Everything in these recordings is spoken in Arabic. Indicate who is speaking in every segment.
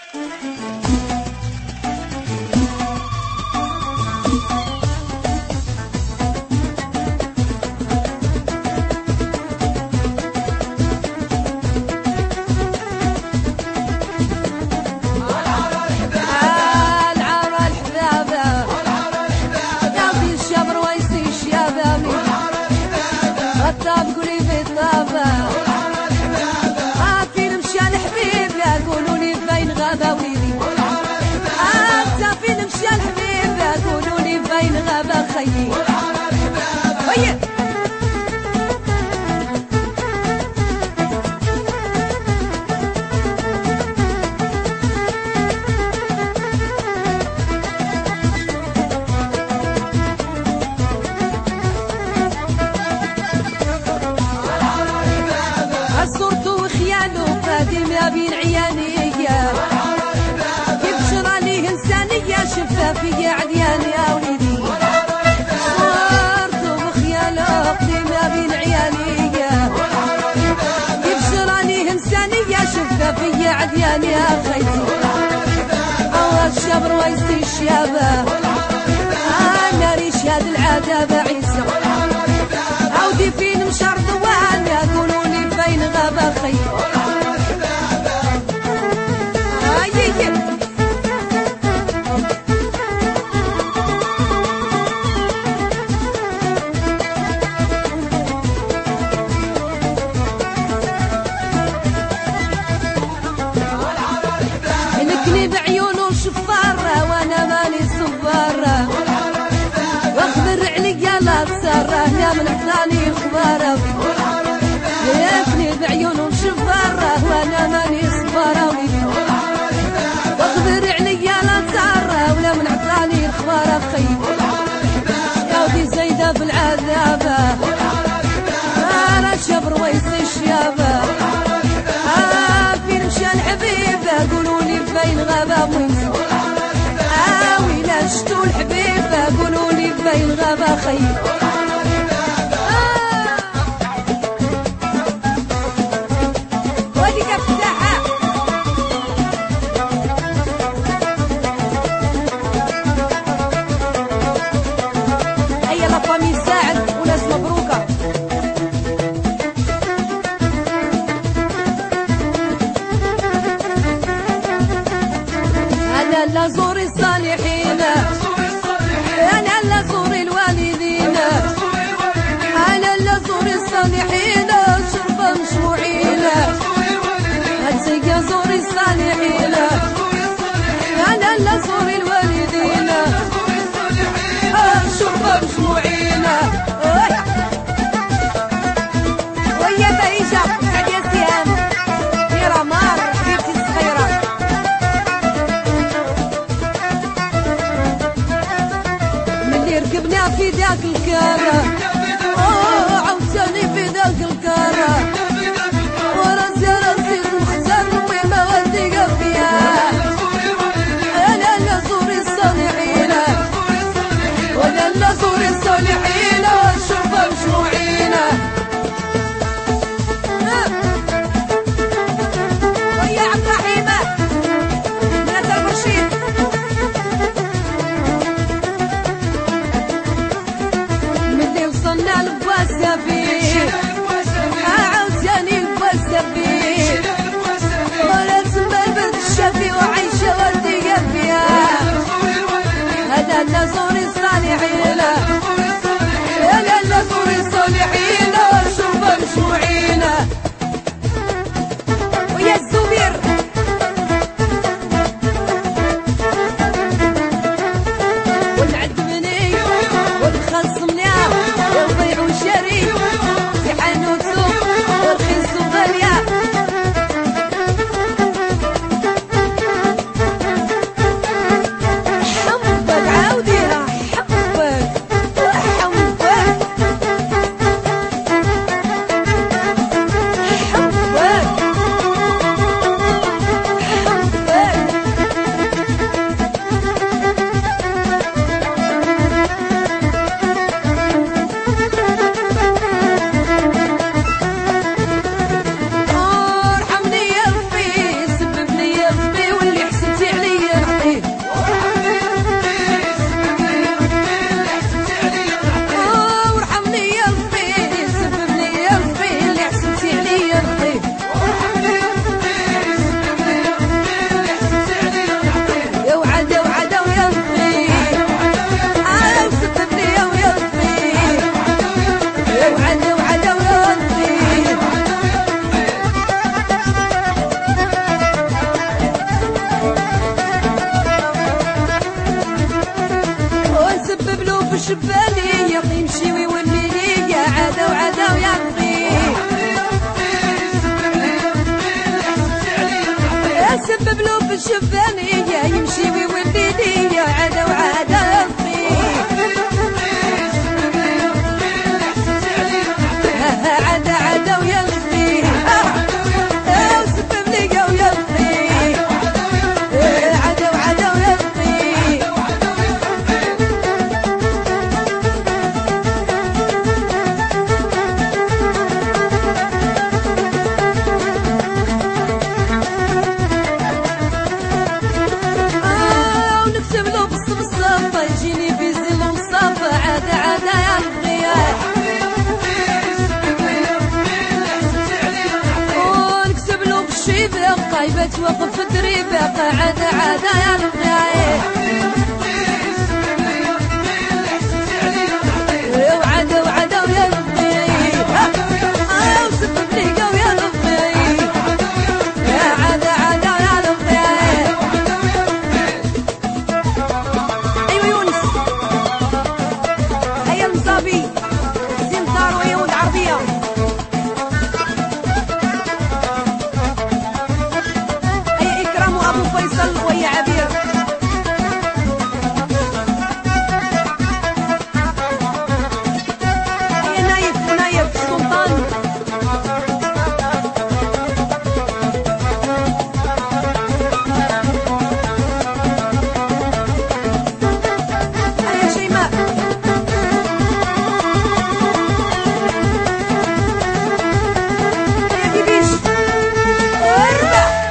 Speaker 1: بين عيانية كيف شراني إنسانية شفافية عديان يا وليدي صورت بخياله قديمة بين عيانية كيف شراني إنسانية شفافية عديان يا خيتي أول الشبر ويسي الشيابة أنا ريش هاد العذاب عيسى عودي فين مشار دوان يقولوني بين غابة خير لكني بعيونه شفارة وانا ماني صفارة واخبر عليا لا تسرة يا من عطاني اخباره لكني بعيونه شفارة وانا ماني صفارة واخبر عليا لا تسرة ولا من عطاني اخباره خير يا ودي زايدة بالعذابة انا شبر ويسي الشيابة فين مشان حبيبة قولولي بين غابة وينسى ويلا شتو الحبيبة قولولي بين غابة خير وديك افتحها هيا لا فامي ساعد وناس مبروكة أنا لا زور الصالحين أنا لا زور الوالدين أنا لا زور الصالحين شربة مشروعين هتسيقى زور الصالحين أنا لا زور الوالدين شربة مشروعين ويا بعيشة سعد يا سيام يا رمار بنتي الصغيرة ركبنا في ذاك الكارة عاوتاني في ذاك الكارة ببلو بالشبانية يمشي ويولي ليا عدا وعدا عدا عدا ويلقي وسبب لي ويلقي عدا وعدا ويلقي ونكتب له بالصفصفة يجيني في زل ومصفى عدا عدا يلقي قايبة وقف دريبة عدا عدا يا الغاية وعدا وعدا ويا الغاية وسبب ليقا ويا الغاية عدا عدا يا الغاية. أيوة يونس هيا المصابي زين دار ويهود عربية فيصل ويا عبير يا نايف ونايف سلطان يا شيماء يا بيبيش اربع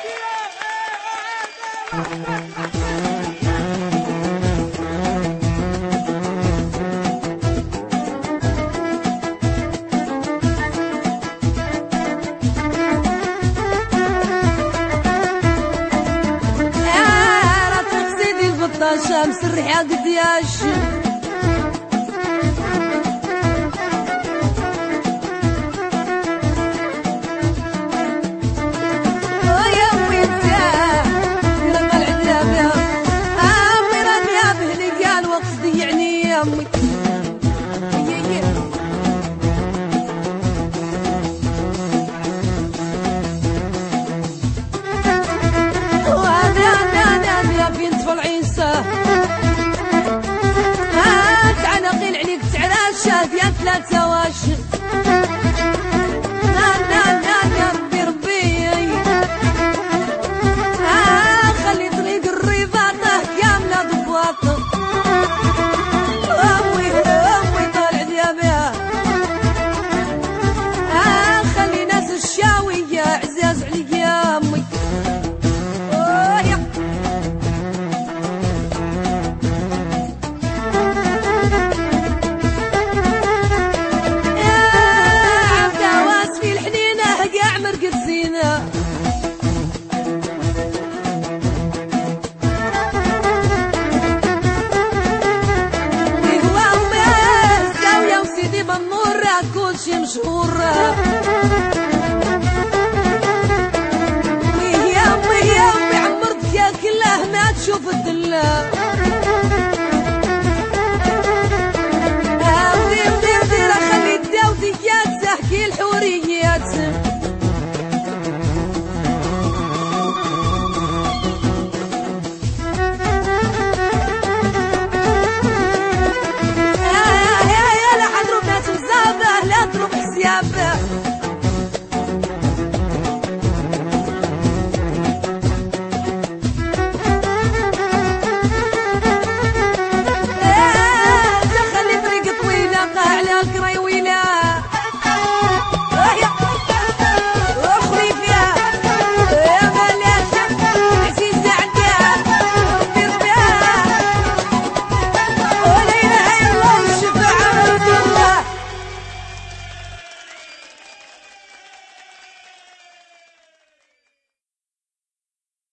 Speaker 1: شمس الريحة قدياش ويا امي انتاه لما العذاب يا امي راني يا بهلي قال وقصدي يعني يا امي وهذا بنت فالعيسى تعال نقيل عليك تعرى شاد يا ثلاثة واش